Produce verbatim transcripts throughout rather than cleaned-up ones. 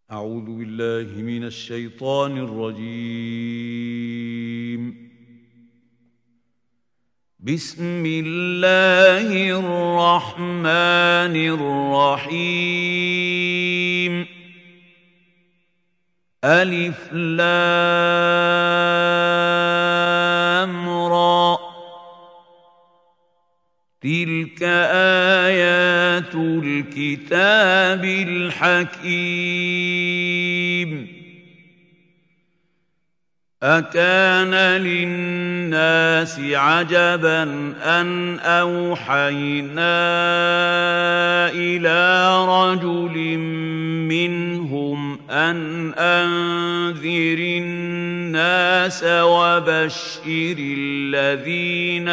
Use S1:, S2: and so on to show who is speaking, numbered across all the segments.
S1: أعوذ بالله من الشيطان الرجيم. بسم الله الرحمن الرحيم. ألف لام را، تلك آيات الكتاب الحكيم. أكان للناس عجبا أن أوحينا إلى رجل منهم أن أنذر الناس وبشر الذين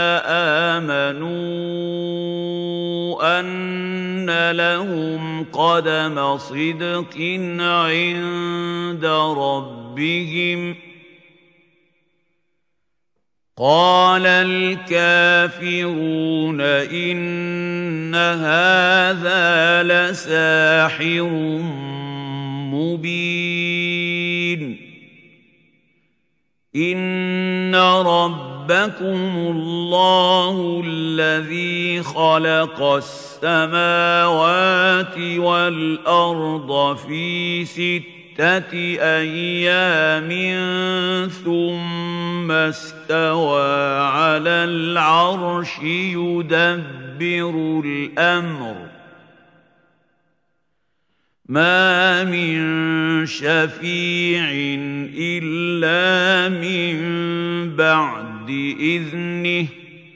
S1: آمنوا أن لهم قدم صدق عند ربهم. قال الكافرون إن هذا لساحر مبين. إن ربكم الله الذي خلق السماوات والأرض في ستة أيام ثم استوى على العرش يدبر الأمر. ما من شفيع إلا من بعد إذنه.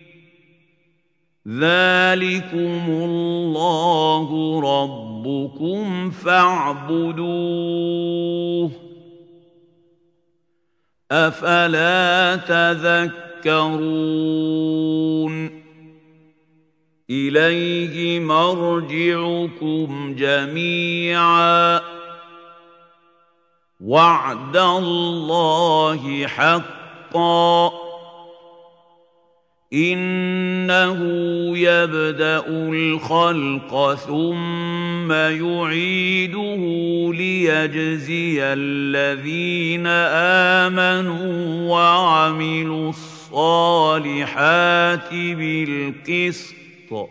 S1: ذلكم الله ربكم فاعبدوه. أفلا تذكرون. إليه مرجعكم جميعا. وعد الله حقا. إنه يبدأ الخلق ثم يعيده ليجزي الذين آمنوا وعملوا الصالحات بالقسط،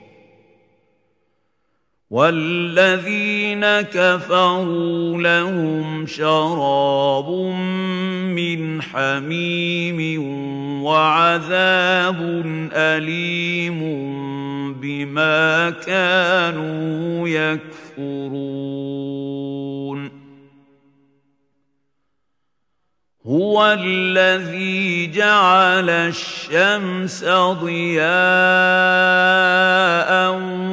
S1: والذين كفروا لهم شراب من حميم وعذاب أليم بما كانوا يكفرون. هو الذي جعل الشمس ضياء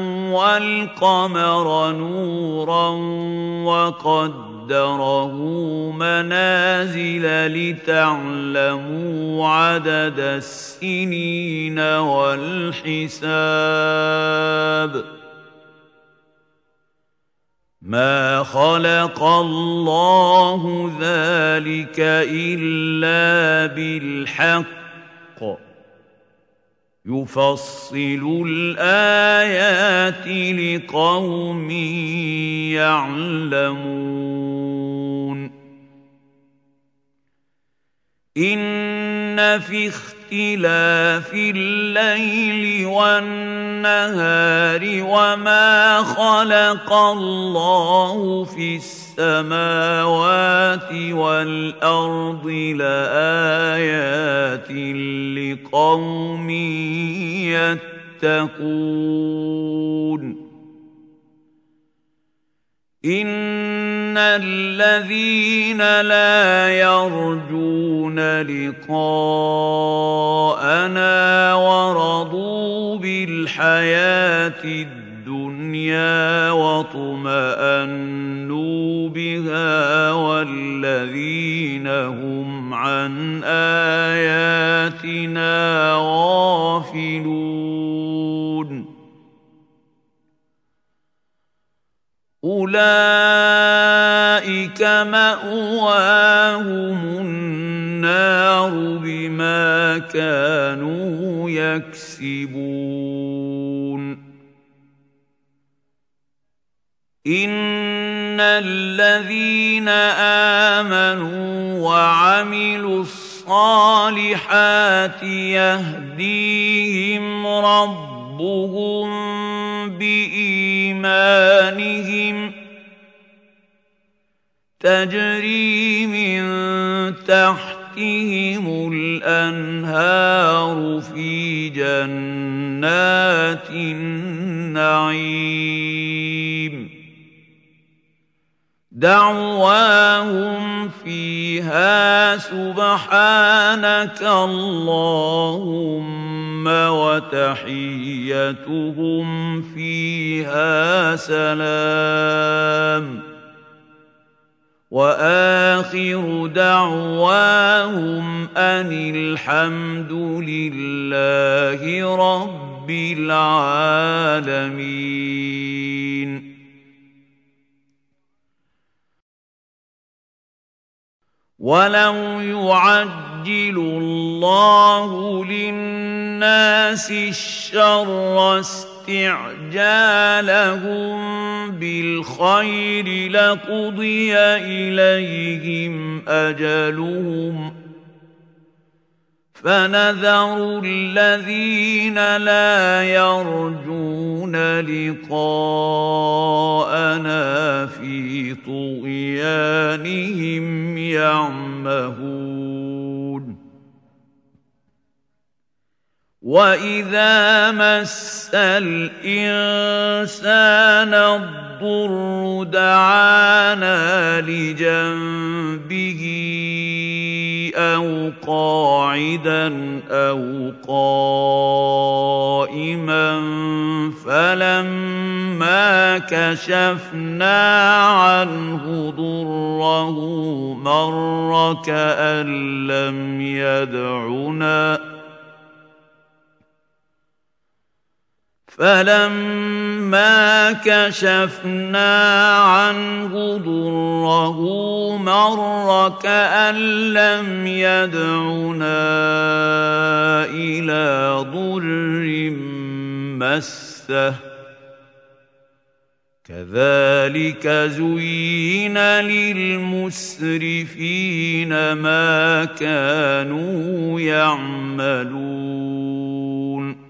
S1: والقمر نورا وقدره منازل لتعلموا عدد السنين والحساب. ما خلق الله ذلك إلا بالحق. يفصل الآيات لقوم يعلمون. إن في اختلاف الليل والنهار وما خلق الله في السماوات والأرض لآيات لقوم يتقون. إن الذين لا يرجون لقاءنا ورضوا بالحياة الدنيا واطمأنوا بها والذين هم عن آياتنا غافلون أولئك مأواهم النار بما كانوا يكسبون. إن الذين آمنوا وعملوا الصالحات يهديهم ربهم بإيمانهم تجري من تحتهم الأنهار في جنات النعيم دعواهم فيها سبحانك اللهم وتحيتهم فيها سلام وآخر دعواهم أن الحمد لله رب العالمين. ولو يعجل الله للناس الشر استعجالهم بالخير لقضي إليهم أجلهم فنذر الذين لا يرجون لقاءنا في طغيانهم يعمهون. وإذا مس الإنسان الضر دعانا لجنبه أو قاعدا أو قائما فلما كشفنا عنه ضره مر كأن لم يدعنا فلما كشفنا عنه ضره مر كأن لم يدعنا إلى ضر مسه كذلك زين للمسرفين ما كانوا يعملون.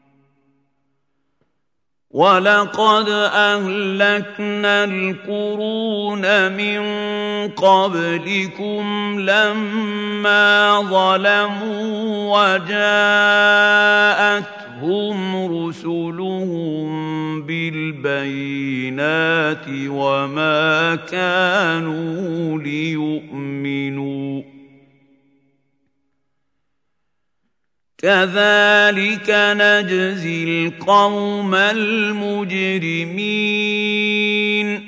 S1: ولقد أهلكنا القرون من قبلكم لما ظلموا وجاءتهم رسلهم بالبينات وما كانوا ليؤمنوا كذلك نجزي القوم المجرمين.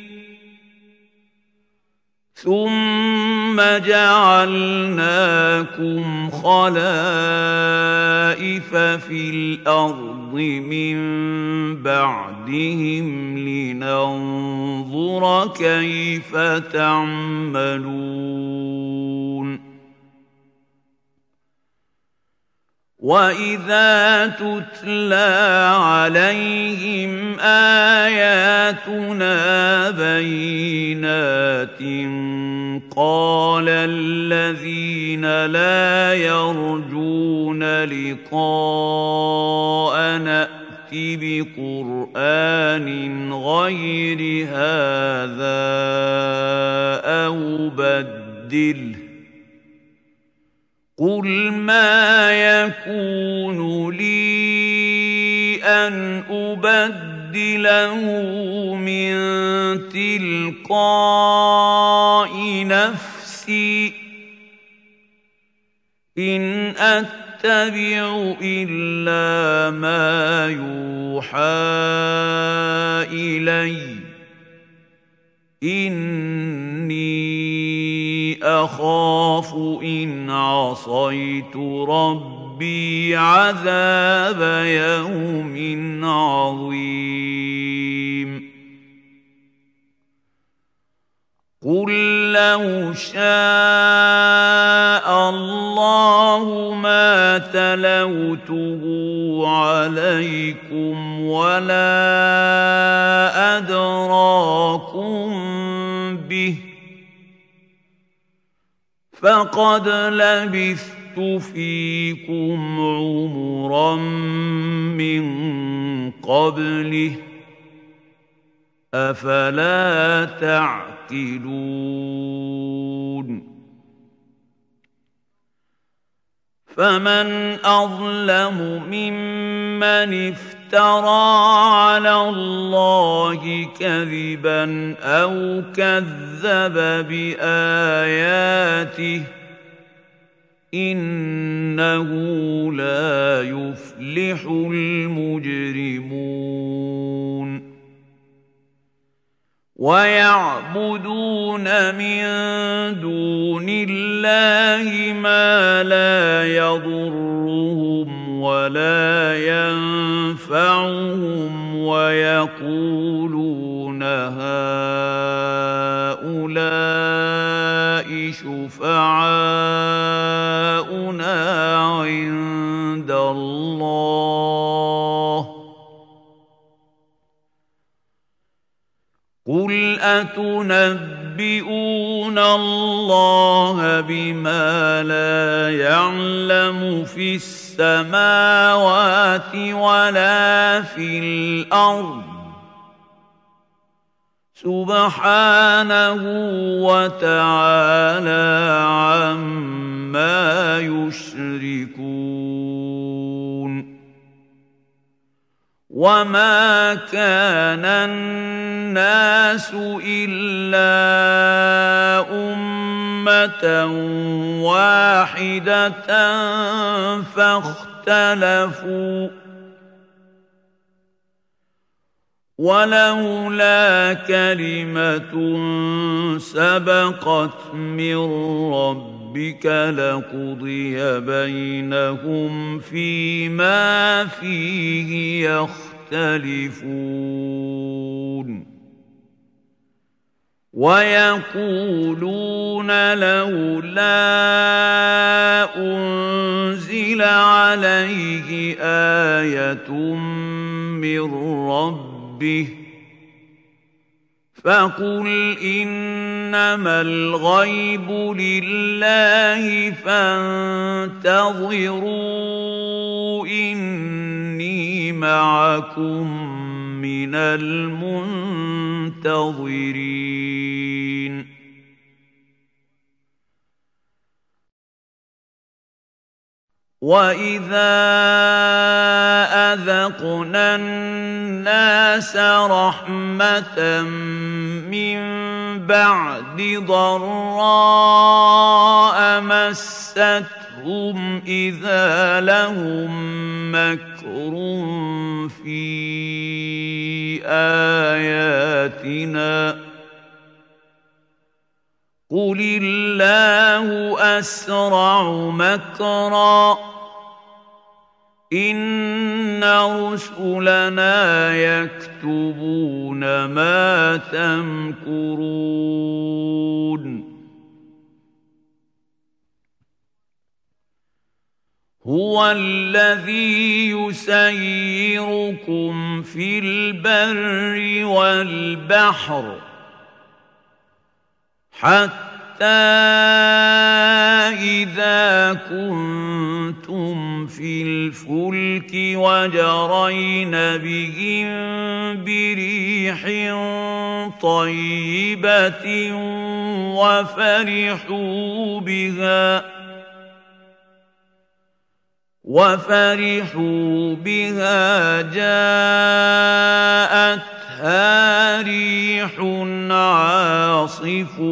S1: ثم جعلناكم خلائف في الأرض من بعدهم لننظر كيف تعملون. وَإِذَا تُتْلَى عَلَيْهِمْ آيَاتُنَا بَيِّنَاتٍ قَالَ الَّذِينَ لَا يَرْجُونَ لِقَاءَنَا ائْتِ بِقُرْآنٍ غَيْرِ هَذَا أَوْ بَدِّلْهُ قُلْ مَا يَكُونُ لِي أَنْ أُبَدِّلَهُ مِنْ تِلْقَاءِ نَفْسِي إِنْ أَتَّبِعُ إِلَّا مَا يُوحَى إِلَيَّ إِنِّي أخاف إن عصيت ربي عذاب يوم عظيم. قل لو شاء الله ما تلوته عليكم ولا أدراكم فقد لبثت فيكم عمرا من قبله أفلا تعقلون فمن أظلم ممن افترى على الله كذبا أو كذب بآياته إنه لا يفلح المجرمون ويعبدون من دون الله ما لا يضرهم ولا ينفعهم ويقولون هؤلاء شفعاؤنا عند الله قل أتنبئون الله بما لا يعلم في السماوات ولا في الأرض سبحانه وتعالى عما يشركون وما كان الناس إلا أمة واحدة فاختلفوا ولولا كلمة سبقت من ربك لقضي بينهم فيما فيه يختلفون ويقولون لولا أنزل عليه آية من ربه فقل إنما الغيب لله فانتظروا إني معكم من المنتظرين وَإِذَا أَذَقْنَا النَّاسَ رَحْمَةً مِّن بَعْدِ ضَرَّاءَ مَسَّتْهُمْ إِذَا لَهُم مَّكْرٌ فِي آيَاتِنَا قُلِ اللَّهُ أَسْرَعُ مَكْرًا إِنَّ رُسُلَنَا يَكْتُبُونَ مَا تَمْكُرُونَ هُوَ الَّذِي يُسَيِّرُكُمْ فِي الْبَرِّ وَالْبَحْرِ حتى إذا كنتم في الفلك وجرين بهم بريح طيبة وفرحوا بها وفرحوا بها جاءتها ريح عاصف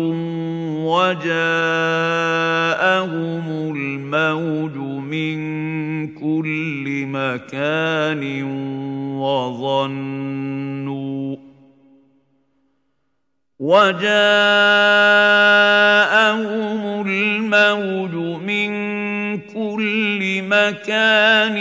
S1: وجاءهم الموج من كل مكان وظنوا وجاءهم الموج من كل مكان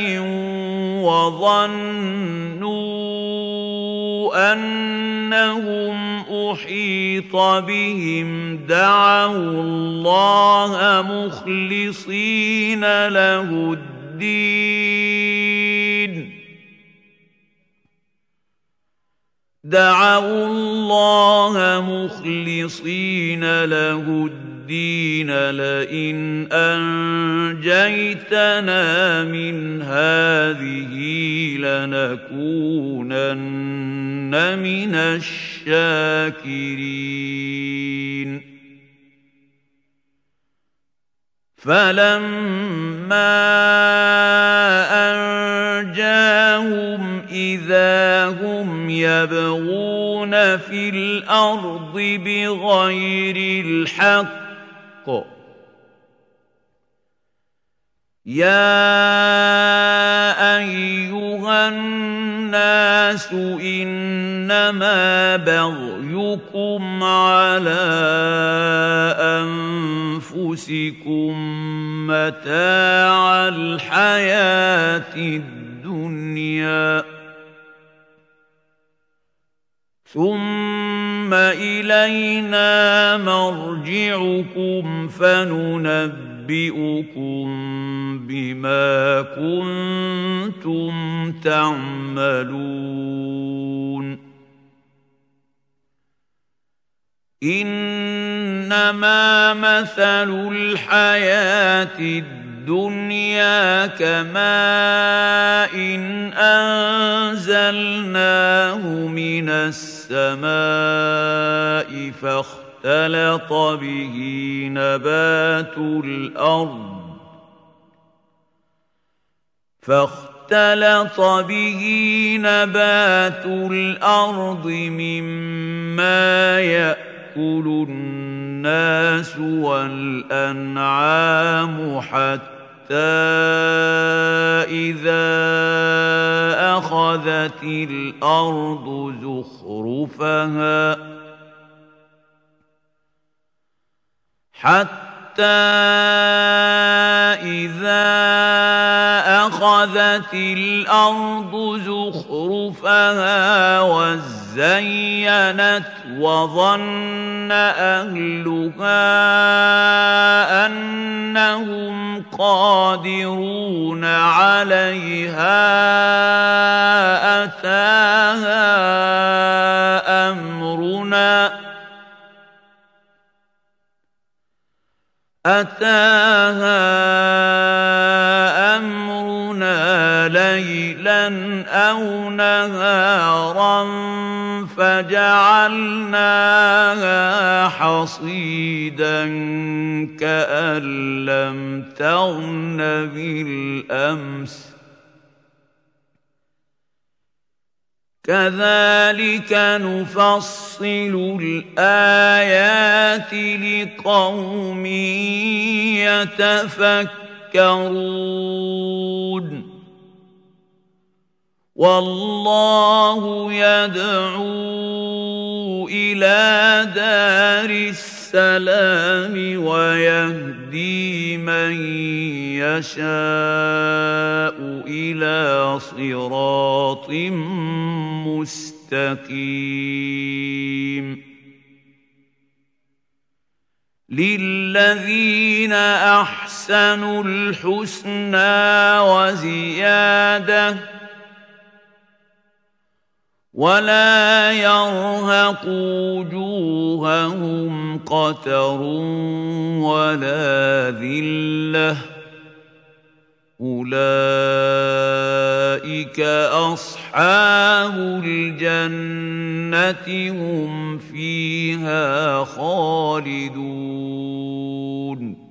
S1: وظنوا أنهم أحيط بهم دعوا الله مخلصين له الدين دعوا الله مخلصين له الدين لئن أنجيتنا من هذه لنكونن من الشاكرين فلما أنجاهم إذا هم يبغون في الأرض بغير الحق يا أيها الناس إنما بغيكم على أنفسكم متاع الحياة الدنيا ثم إلينا مرجعكم فننبئكم بما كنتم تعملون إنما مثل الحياة الدنيا كماء إن أنزلناه من السماء فاختلط به نبات الأرض فاختلط به نبات الأرض مما يأكل الناس والأنعام حتى إذا أخذت الأرض زخرفها حتى إذا أخذت الأرض زخرفها وزينت وظن أهلها أنهم قادرون عليها أتاها أمرنا أتاها أمرنا ليلا أو نهارا فجعلناها حصيدا كأن لم تغن بالأمس كذلك نفصل الآيات لقوم يتفكرون والله يدعو إلى دار السلام ويهدي من يشاء إلى صراط مستقيم للذين أحسنوا الحسنى وزيادة ولا يرهق وجوههم قتر ولا ذلة أولئك أصحاب الجنة هم فيها خالدون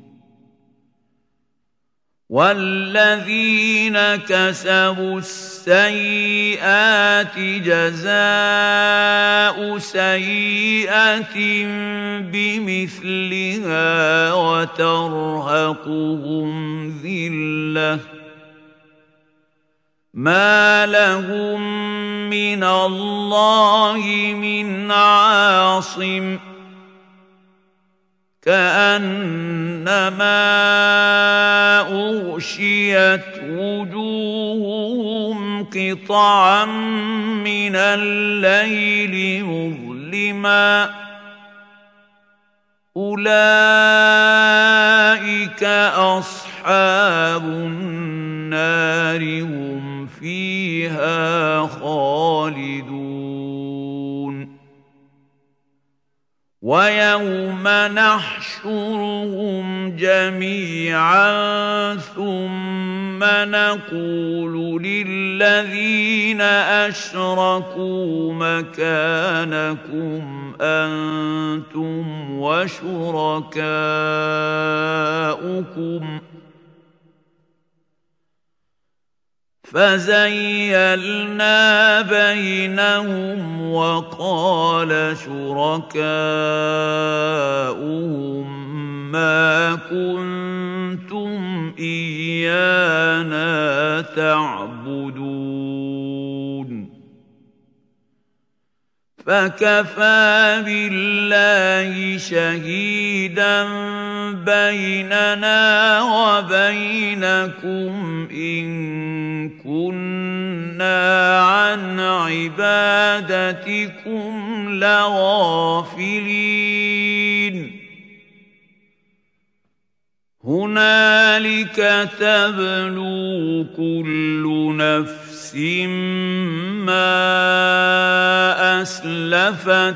S1: والذين كسبوا السيئات جزاء سيئة بمثلها وترهقهم ذلة ما لهم من الله من عاصم كأنما أغشيت وجوههم قطعا من الليل مظلما أولئك أصحاب النار هم فيها خالدون ويوم نحشرهم جميعا ثم نقول للذين أشركوا مكانكم أنتم وشركاؤكم فزيلنا بينهم وقال شركاؤهم ما كنتم إيانا تعبدون فكفى بالله شهيدا بيننا وبينكم إن كنا عن عبادتكم لغافلين هنالك تبلو كل نفس ما أسلفت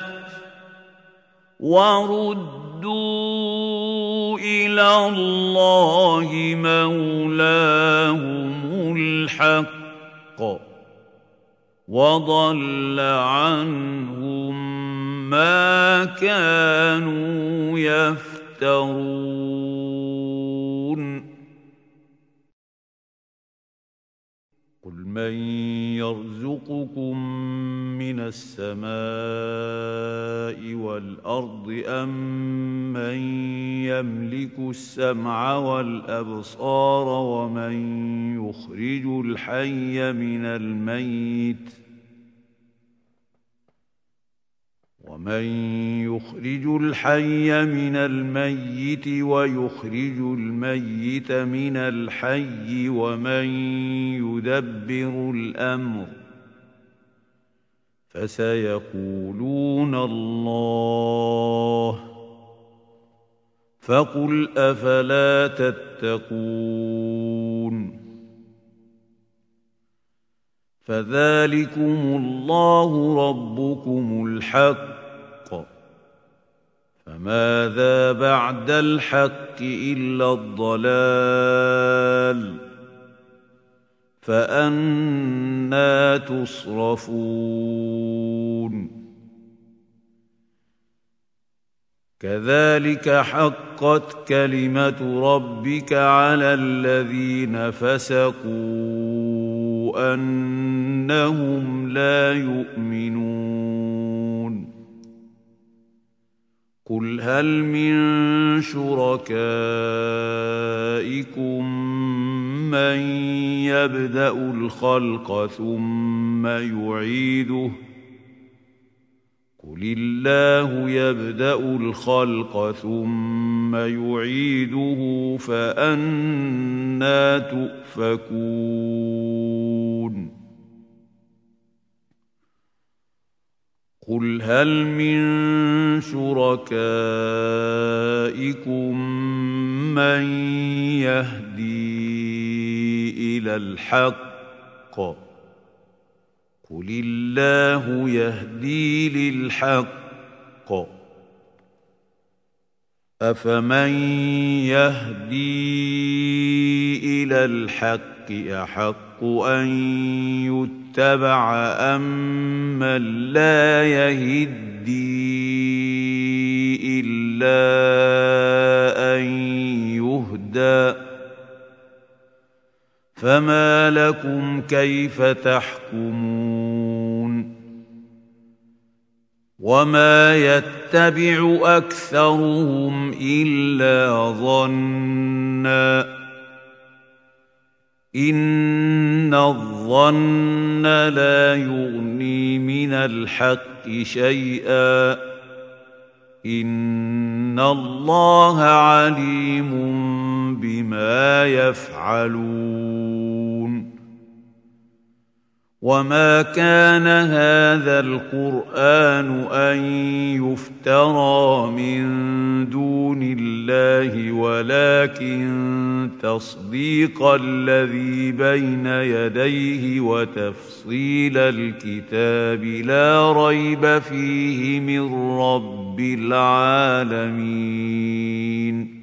S1: وردوا إلى الله مولاهم الحق وضل عنهم ما كانوا يفترون قل من يرزقكم من السماء والأرض أم من يملك السمع والأبصار ومن يخرج الحي من الميت ومن يخرج الحي من الميت ويخرج الميت من الحي ومن يدبر الأمر فسيقولون الله فقل أفلا تتقون فذلكم الله ربكم الحق فماذا بعد الحق إلا الضلال فأنى تصرفون كذلك حقت كلمة ربك على الذين فسقوا أنهم لا يؤمنون قل هل من شركائكم من يبدأ الخلق ثم يعيده قل الله يبدأ الخلق ثم يعيده فأنى تؤفكون قل هل من شركائكم من يهدي إلى الحق قل الله يهدي للحق أفمن يهدي إلى الحق أحق أن يتبع أم من لا يهدي إلا أن يهدى فما لكم كيف تحكمون وما يتبع أكثرهم إلا ظنّا إن الظن لا يغني من الحق شيئا إن الله عليم بما يفعلون وما كان هذا القرآن أن يفترى من دون الله الله ولكن تصديق الذي بين يديه وتفصيل الكتاب لا ريب فيه من رب العالمين.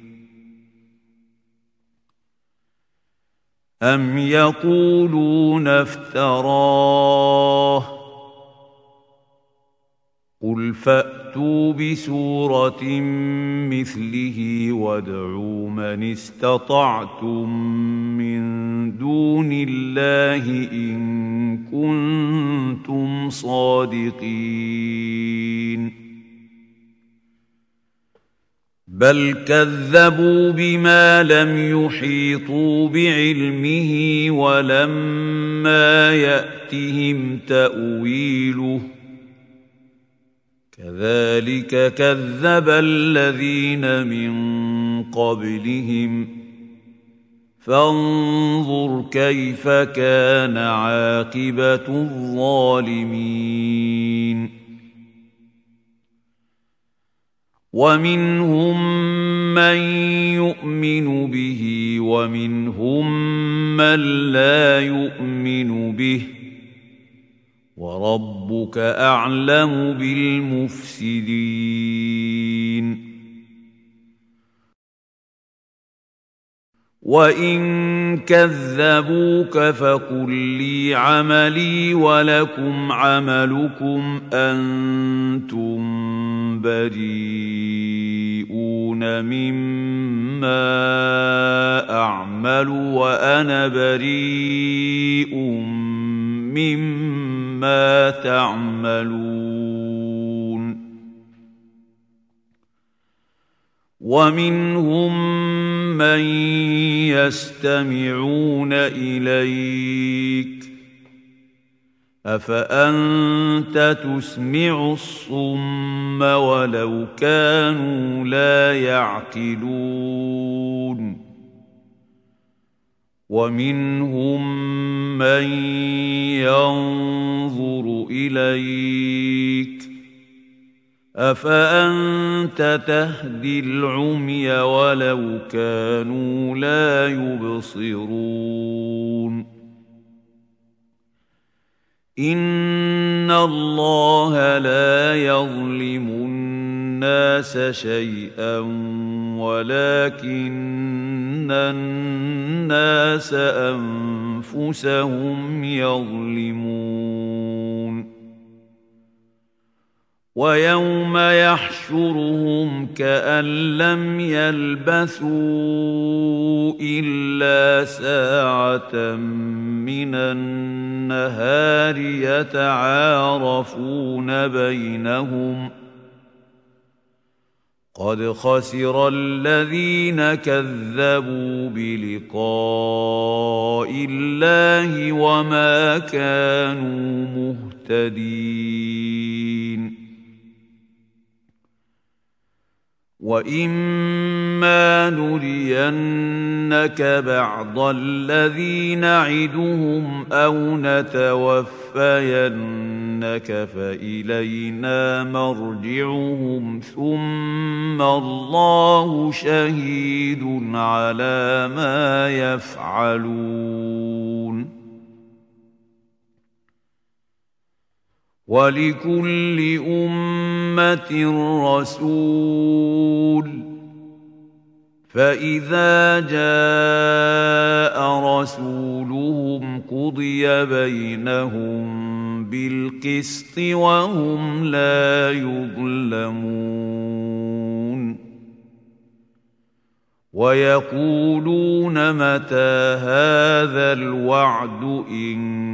S1: أم يقولون افتراه قل فأتوا بسورة مثله وادعوا من استطعتم من دون الله إن كنتم صادقين. بل كذبوا بما لم يحيطوا بعلمه ولما يأتهم تأويله كذلك كذب الذين من قبلهم فانظر كيف كان عاقبة الظالمين. ومنهم من يؤمن به ومنهم من لا يؤمن به وربك أعلم بالمفسدين. وإن كذبوك فقل لي عملي ولكم عملكم أنتم بريئون مما أعمل وأنا بريء مما تعملون. ومنهم من يستمعون إليك أفأنت تسمع الصم ولو كانوا لا يعقلون. ومنهم من ينظر إليك أفأنت تهدي العمي ولو كانوا لا يبصرون. إن الله لا يظلم الناس شيئا ولكن الناس أنفسهم يظلمون. ويوم يحشرهم كأن لم يلبثوا إلا ساعة من النهار يتعارفون بينهم قد خسر الذين كذبوا بلقاء الله وما كانوا مهتدين. وإما نرينك بعض الذي نعدهم أو نتوفينك فإلينا مرجعهم ثم الله شهيد على ما يفعلون. ولكل أمة رسول فإذا جاء رسولهم قضي بينهم بالقسط وهم لا يظلمون. ويقولون متى هذا الوعد إن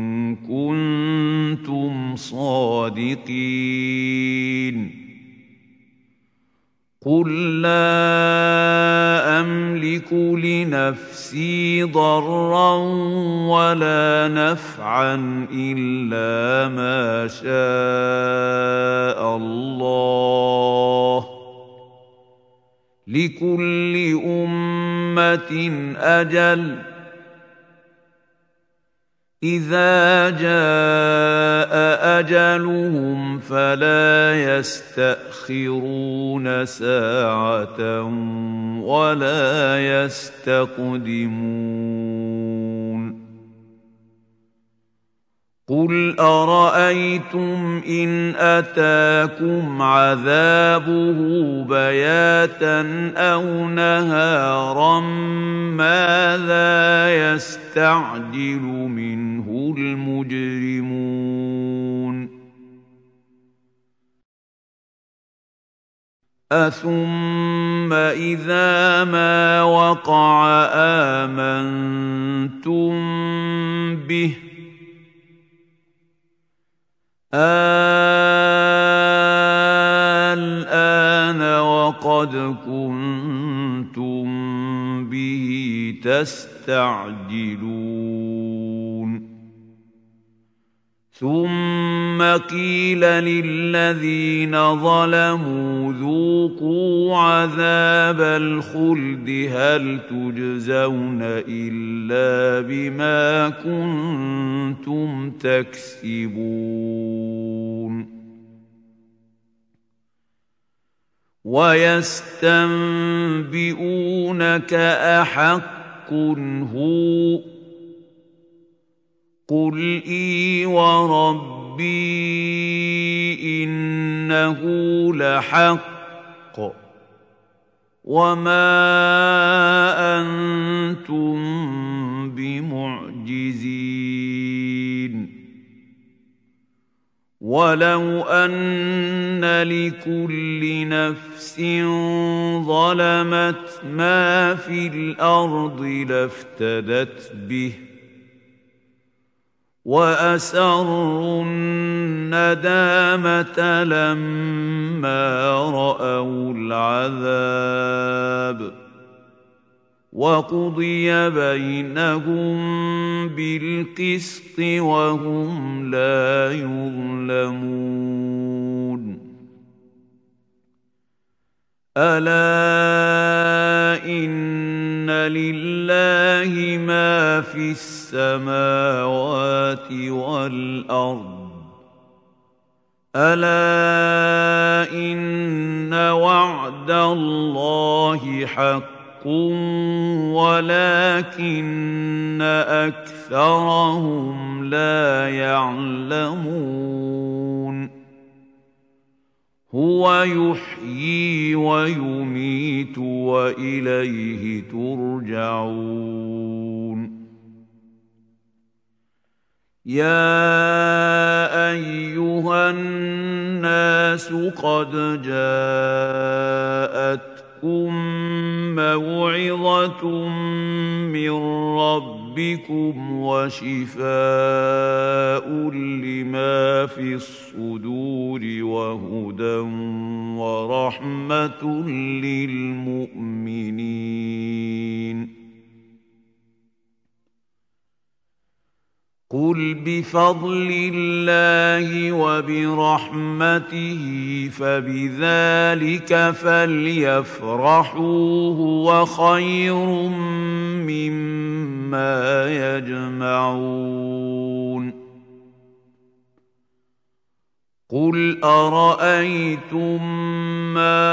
S1: كنتم صادقين. قل لا أملك لنفسي ضرا ولا نفعا إلا ما شاء الله لكل أمة أجل إذا جاء أجلهم فلا يستأخرون ساعة ولا يستقدمون قل أرأيتم إن أتاكم عذابه بياتا أو نهارا ماذا يستعجل منه المجرمون أثم إذا ما وقع آمنتم به الآن وقد كنتم به تستعجلون ثم قيل للذين ظلموا ذوقوا عذاب الخلد هل تجزون إلا بما كنتم تكسبون ويستنبئونك أحق هو قل إي وربي إنه لحق وما أنتم بمعجزين ولو أن لكل نفس ظلمت ما في الأرض لافتدت به وأسروا الندامة لما رأوا العذاب وقضي بينهم بالقسط وهم لا يظلمون ألا إن لله ما في السماوات والأرض ألا إن وعد الله حق ولكن أكثرهم لا يعلمون هو يحيي ويميت وإليه ترجعون يا أيها الناس قد جاءتكم موعظة من ربكم وشفاء لما في الصدور وهدى ورحمة للمؤمنين قل بفضل الله وبرحمته فبذلك فليفرحوا هو خير مما يجمعون قل أرأيتم ما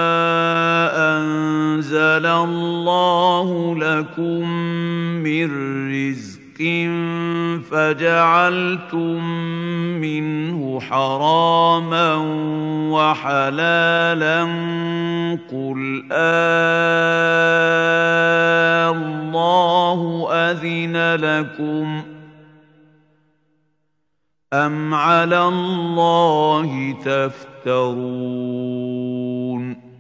S1: أنزل الله لكم من رزق فجعلتم منه حراما وحلالا قل آه الله أذن لكم أم على الله تفترون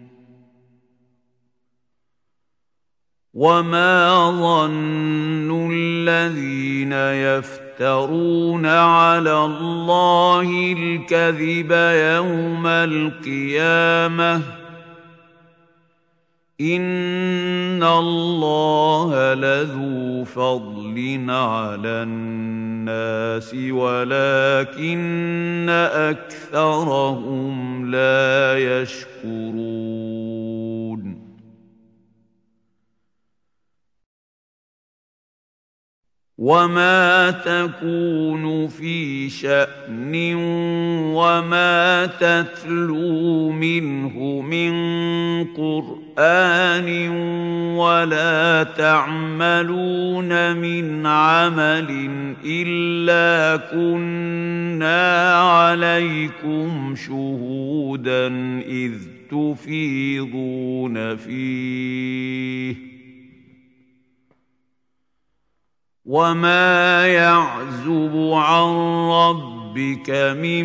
S1: وما ظن الذين يفترون على الله الكذب يوم القيامة إن الله لذو فضل على الناس ولكن أكثرهم لا يشكرون وما تكون في شأن وما تتلو منه من قرآن ولا تعملون من عمل إلا كنا عليكم شهودا إذ تفيضون فيه وما يعزب عن ربك من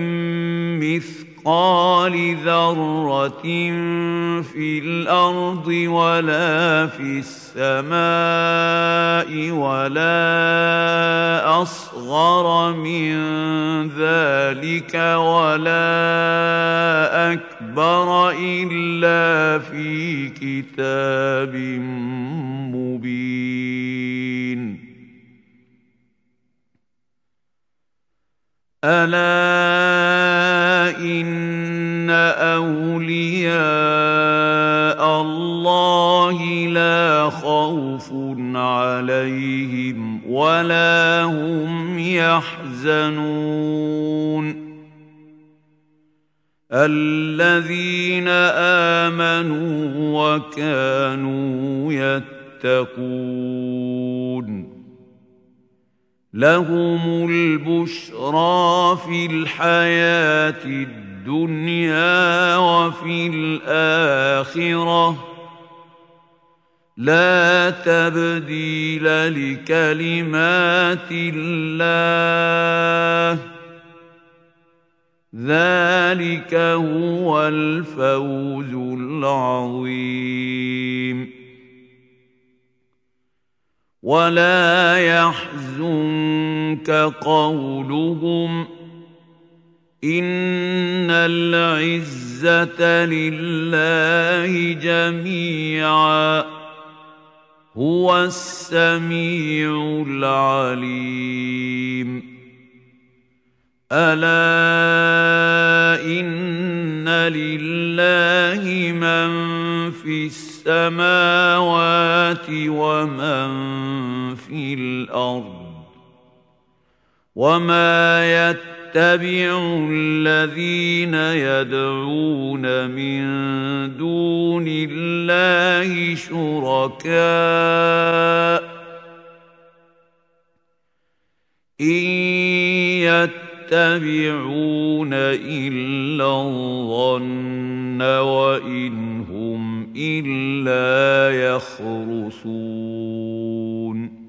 S1: مثقال ذرة في الأرض ولا في السماء ولا أصغر من ذلك ولا أكبر إلا في كتاب مبين ألا إن أولياء الله لا خوف عليهم ولا هم يحزنون الذين آمنوا وكانوا يتقون لهم البشرى في الحياة الدنيا وفي الآخرة لا تبديل لكلمات الله ذلك هو الفوز العظيم ولا يحزنك قولهم إن العزة لله جميعا هو السميع العليم ألا إن لله من في السماوات ومن في الأرض وما يتبع الذين يدعون من دون الله شركاء إن يتبعون إلا الظن وإن هم إلا يخرصون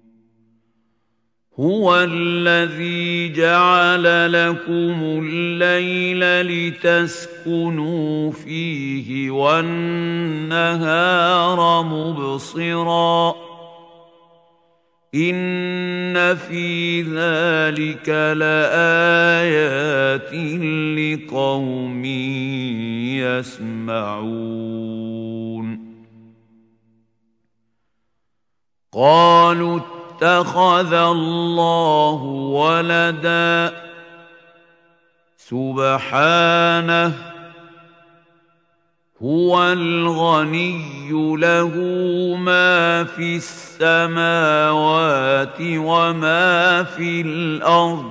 S1: هو الذي جعل لكم الليل لتسكنوا فيه والنهار مبصراً إن في ذلك لآيات لقوم يسمعون قالوا اتخذ الله ولدا سبحانه هو الغني له ما في السماوات وما في الأرض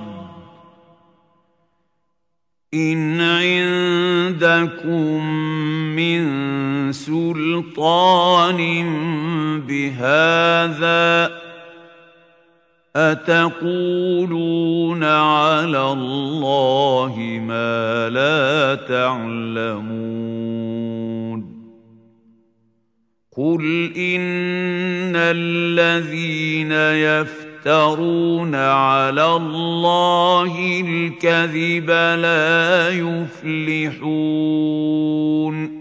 S1: إن عندكم من سلطان بهذا أتقولون على الله ما لا تعلمون قل إن الذين يفترون على الله الكذب لا يفلحون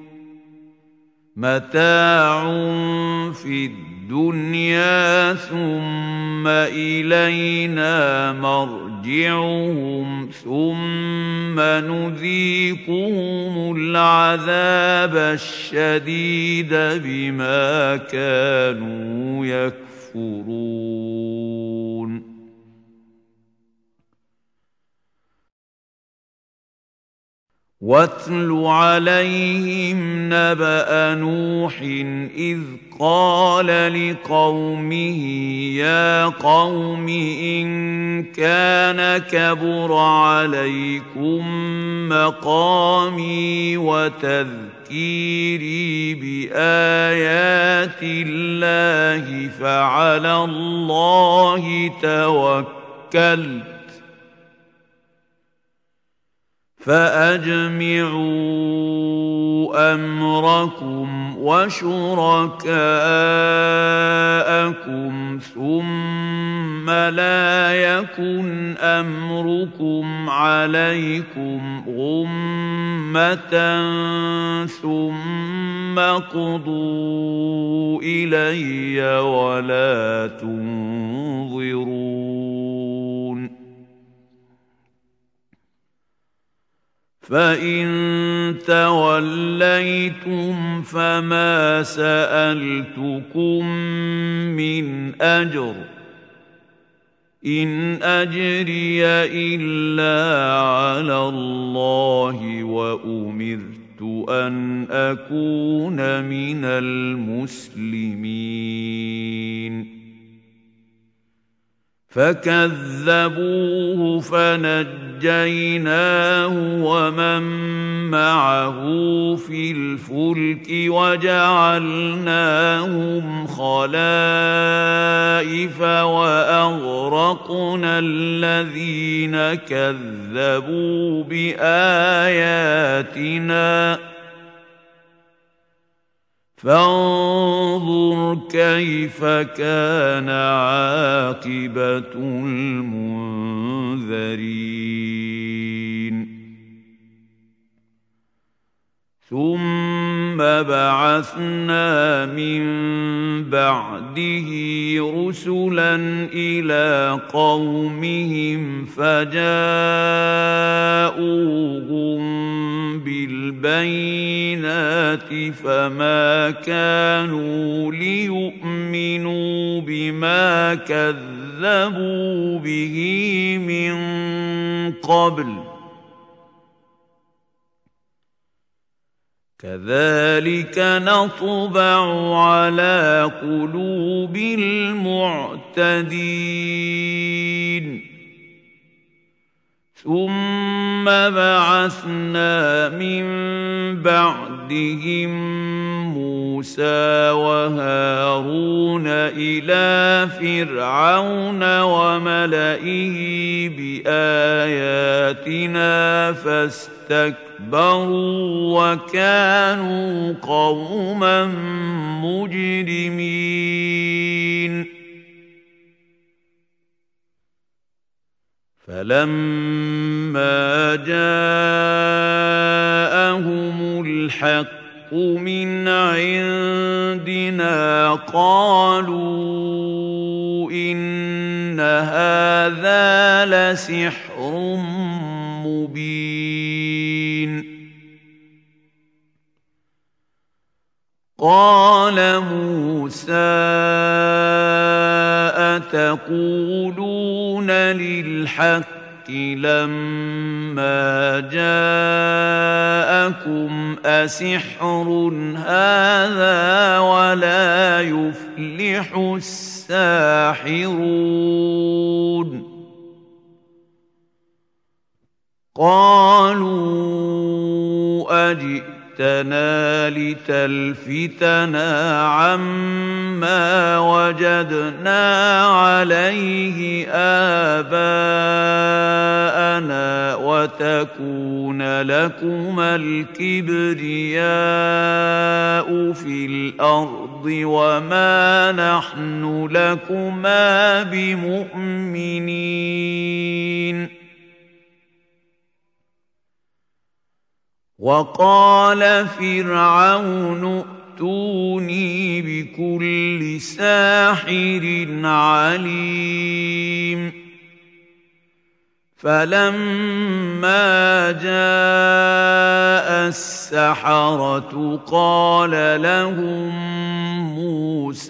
S1: متاع في الدنيا ثم إلينا مرجعهم ثم نذيقهم العذاب الشديد بما كانوا يكفرون واتل عليهم نبأ نوح إذ قال لقومه يا قوم إن كان كبر عليكم مقامي وتذكيري بآيات الله فعلى الله توكلت فأجمعوا أمركم وشركاءكم ثم لا يكن أمركم عليكم غمة ثم اقضوا إلي ولا تنظرون فإن توليتم فما سألتكم من أجر إن أجري إلا على الله وأمرت أن أكون من المسلمين فكذبوه فنجيناه ومن معه في الفلك وجعلناهم خلائف وأغرقنا الذين كذبوا بآياتنا فانظر كيف كان عاقبة المنذرين ثم بعثنا من بعده رسلا إلى قومهم فجاءوهم بالبينات فما كانوا ليؤمنوا بما كذبوا به من قبل كذلك نطبع على قلوب المعتدين ثم بعثنا من بعدهم موسى وهارون إلى فرعون وملئه بآياتنا فاستكبروا وكانوا قوما مجرمين فلما جاءهم الحق من عندنا قالوا إن هذا لسحر مبين قال موسى أتقولون للحق لما جاءكم أسحر هذا ولا يفلح الساحرون قالوا أجئ جئتنا لتلفتنا عما وجدنا عليه آباءنا وتكون لكما الكبرياء في الأرض وما نحن لكما بمؤمنين وقال فرعون ائتوني بكل ساحر عليم فلما جاء السحرة قال لهم موسى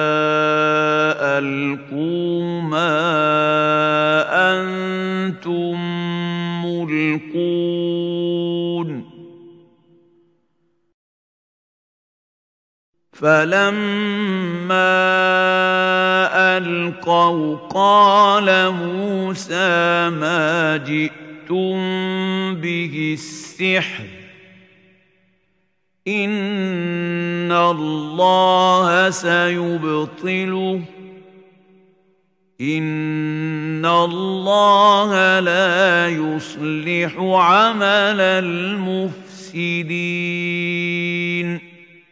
S1: ألقوا ما أنتم ملقون فلما ألقوا قال موسى ما جئتم به السحر إن الله سيبطله إن الله لا يصلح عمل المفسدين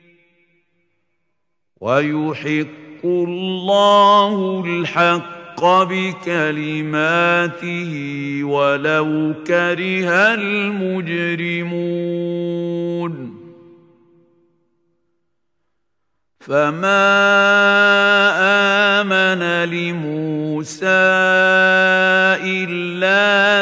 S1: ويحق الله الحق بكلماته ولو كره المجرمون فما آمن لموسى إلا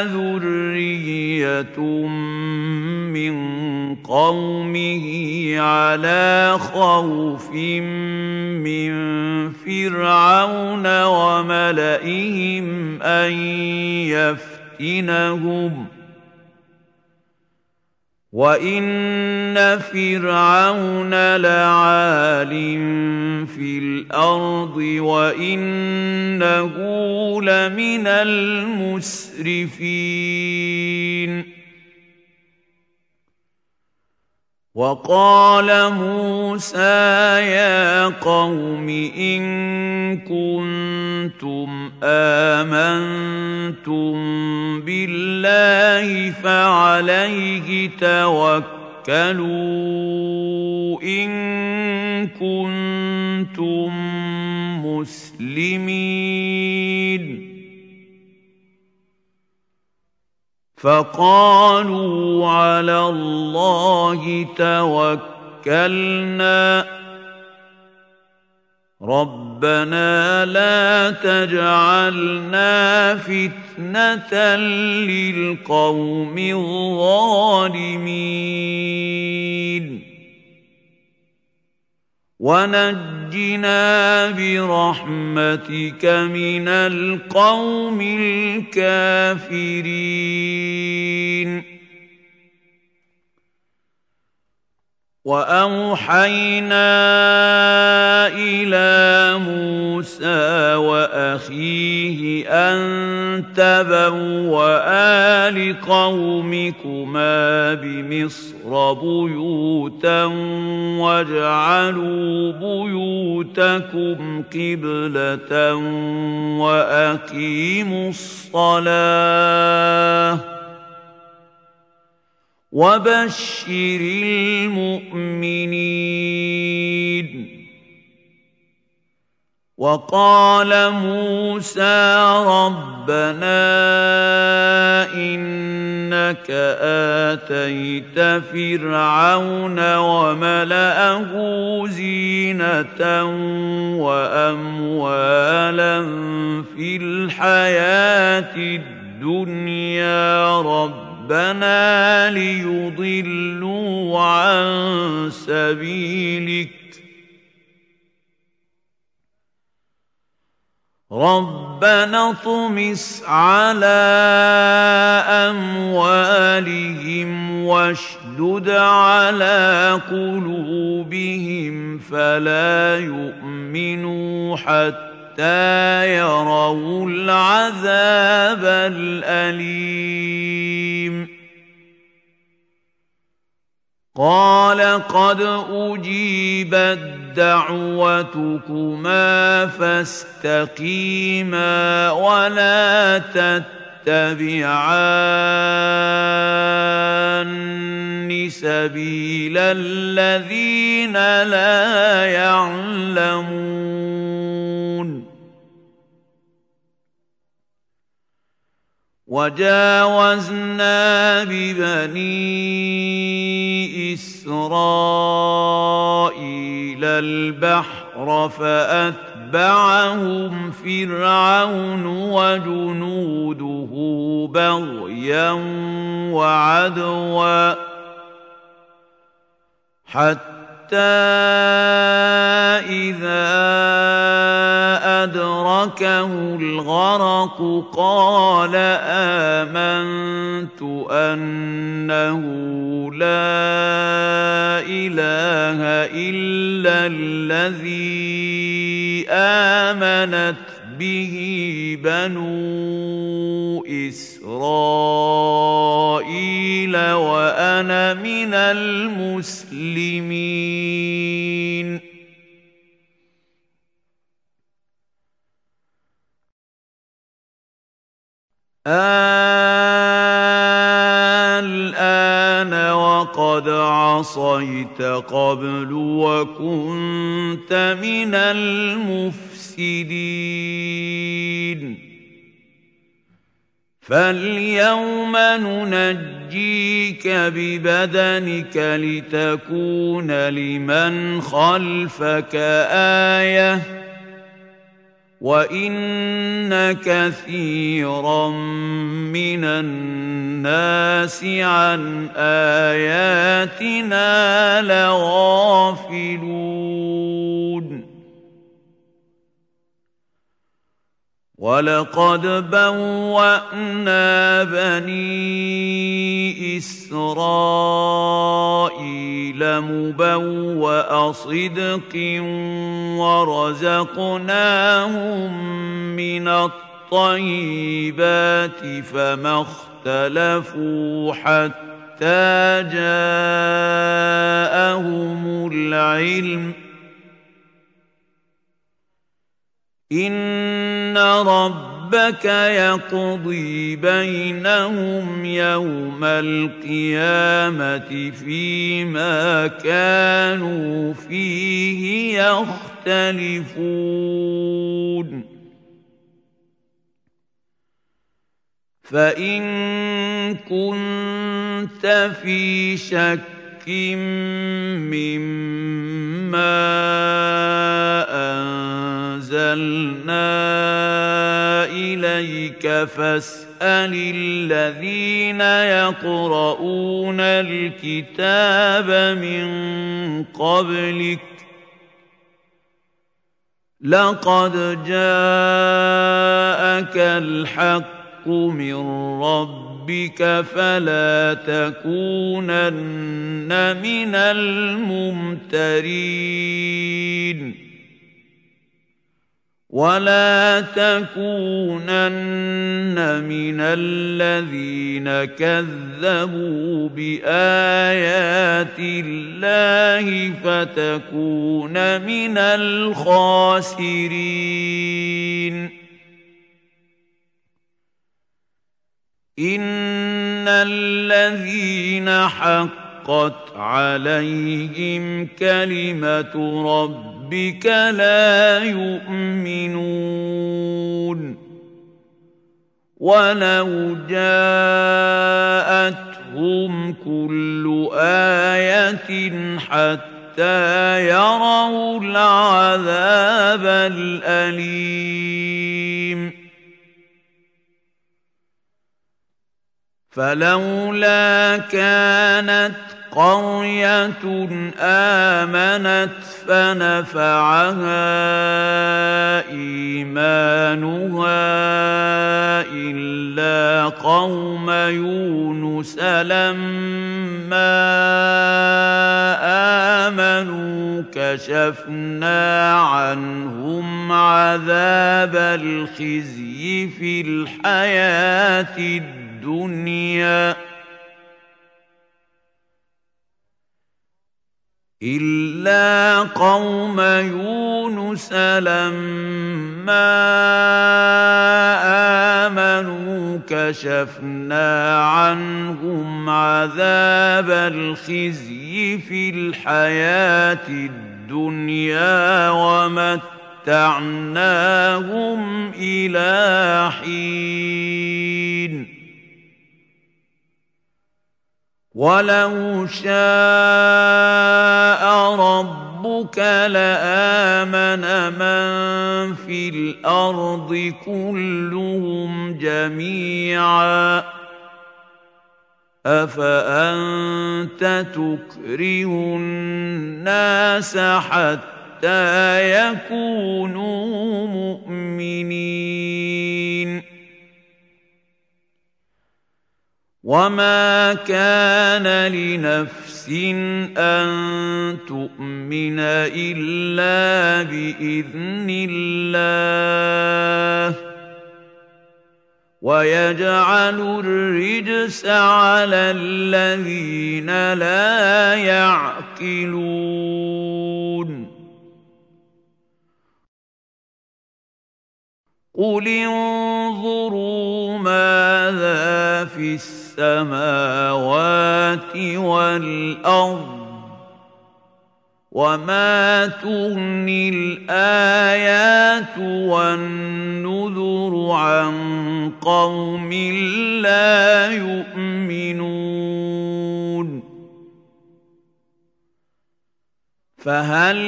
S1: ذرية من قومه على خوف من فرعون وملئهم أن يفتنهم وَإِنَّ فِرْعَوْنَ لَعَالٍ فِي الْأَرْضِ وَإِنَّهُ لَمِنَ الْمُسْرِفِينَ وَقَالَ مُوسَى يَا قَوْمِ إِن كُنتُمْ آمَنتُم بِاللَّهِ فَعَلَيْهِ تَوَكَّلُوا إِن كُنتُم مُّسْلِمِينَ فقالوا على الله توكلنا ربنا لا تجعلنا فتنة للقوم الظالمين ونجنا برحمتك من القوم الكافرين وأوحينا إلى موسى وأخيه أن تبوأ لقومكما بمصر بيوتا واجعلوا بيوتكم قبلة وأقيموا الصلاة وبشر المؤمنين وقال موسى ربنا إنك آتيت فرعون وملأه زينة وأموالا في الحياة الدنيا رب ربنا ليضلوا عن سبيلك ربنا اطمس على أموالهم واشدد على قلوبهم فلا يؤمنوا حتى يروا العذاب الأليم قال قد أجيبت دعوتكما فاستقيما ولا تتبعان سبيل الذين لا يعلمون وجاوزنا ببني إسرائيل البحر فأتبعهم فرعون وجنوده بغيا وعدوا حتى إذا أدركه الغرق قال آمنت أنه لا إله إلا الذي آمنت به بنو إسرائيل وأنا من المسلمين. الآن وقد عصيت قبل وكنت من المفسدين. فاليوم ننجيك ببدنك لتكون لمن خلفك آية وإن كثيرا من الناس عن آياتنا لغافلون. ولقد بوأنا بني إسرائيل مبوأ صدق ورزقناهم من الطيبات فما اختلفوا حتى جاءهم العلم إن ربك يقضي بينهم يوم القيامة فيما كانوا فيه يختلفون. فإن كنت في شك مما أنزلنا إليك فاسأل الذين يقرؤون الكتاب من قبلك لقد جاءك الحق من ربك فلا تكونن من الممترين ولا تكونن من الذين كذبوا بآيات الله فتكون من الخاسرين. إن الذين حقت عليهم كلمة ربك لا يؤمنون ولو جاءتهم كل آية حتى يروا العذاب الأليم. فلولا كانت قرية آمنت فنفعها إيمانها إلا قوم يونس لما آمنوا كشفنا عنهم عذاب الخزي في الحياة الدنيا الدنيا إلا قوم يونس لما آمنوا كشفنا عنهم عذاب الخزي في الحياة الدنيا ومتعناهم إلى حين. ولو شاء ربك لآمن من في الأرض كلهم جميعا أفأنت تكره الناس حتى يكونوا مؤمنين وما كان لنفس أن تؤمن إلا بإذن الله ويجعل الرجس على الذين لا يعقلون قل انظروا ماذا في السماوات والأرض وما تغني الآيات والنذر عن قوم لا يؤمنون فهل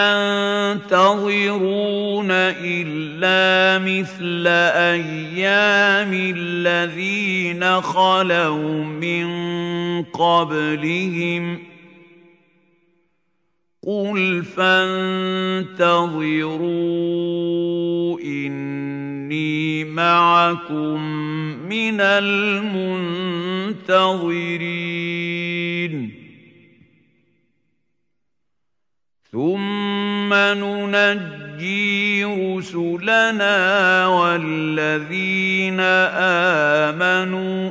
S1: ينتظرون إلا مثل أيام الذين خلوا من قبلهم قل فانتظروا إني معكم من المنتظرين ثم ننجي رسلنا والذين آمنوا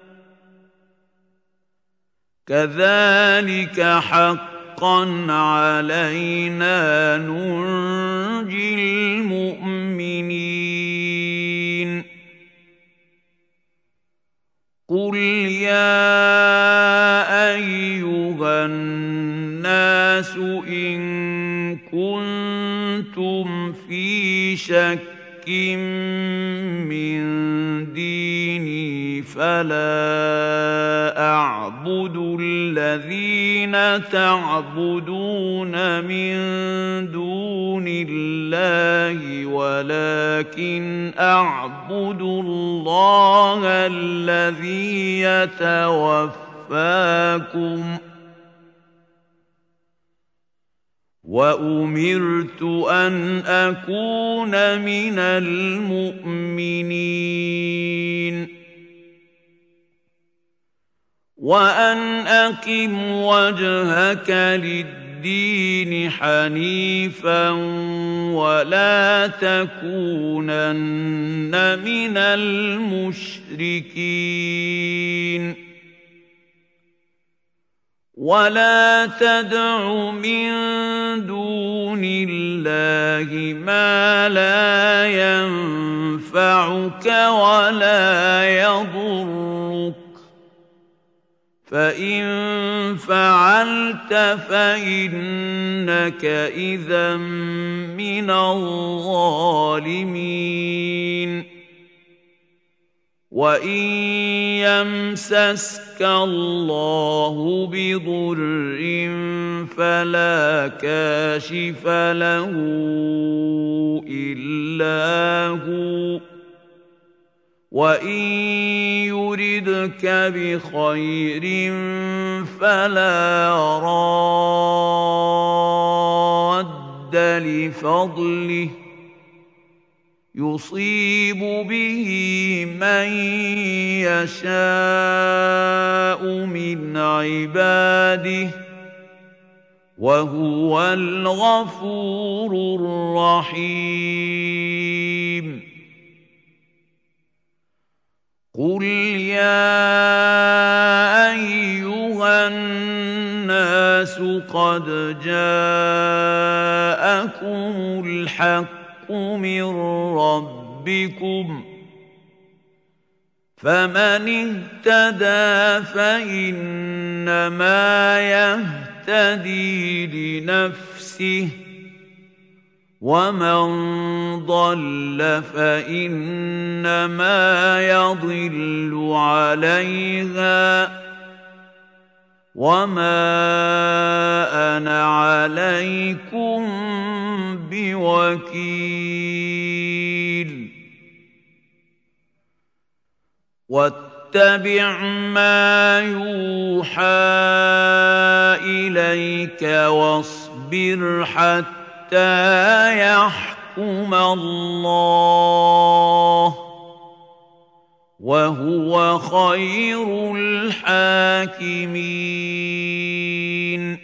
S1: كذلك حقا حقا علينا ننجي المؤمنين قل يا أيها الناس إن كنتم في شك من ديني فلا أعبد الذين تعبدون من دون الله ولكن أعبد الله الذي يتوفاكم وأمرت أن أكون من المؤمنين وأن أقم وجهك للدين حنيفا ولا تكونن من المشركين ولا تدع من دون الله ما لا ينفعك ولا يضرك فإن فعلت فإنك إذا من الظالمين وإن يمسسك الله بضر فلا كاشف له إلا هو وإن يردك بخير فلا راد لفضله يصيب به من يشاء من عباده وهو الغفور الرحيم قل يا أيها الناس قد جاءكم الحق من ربكم فمن اهتدى فإنما يهتدي لنفسه ومن ضل فإنما يضل عليها وما أنا عليكم بوكيل واتبع ما يوحى إليك واصبر حتى يحكم الله وهو خير الحاكمين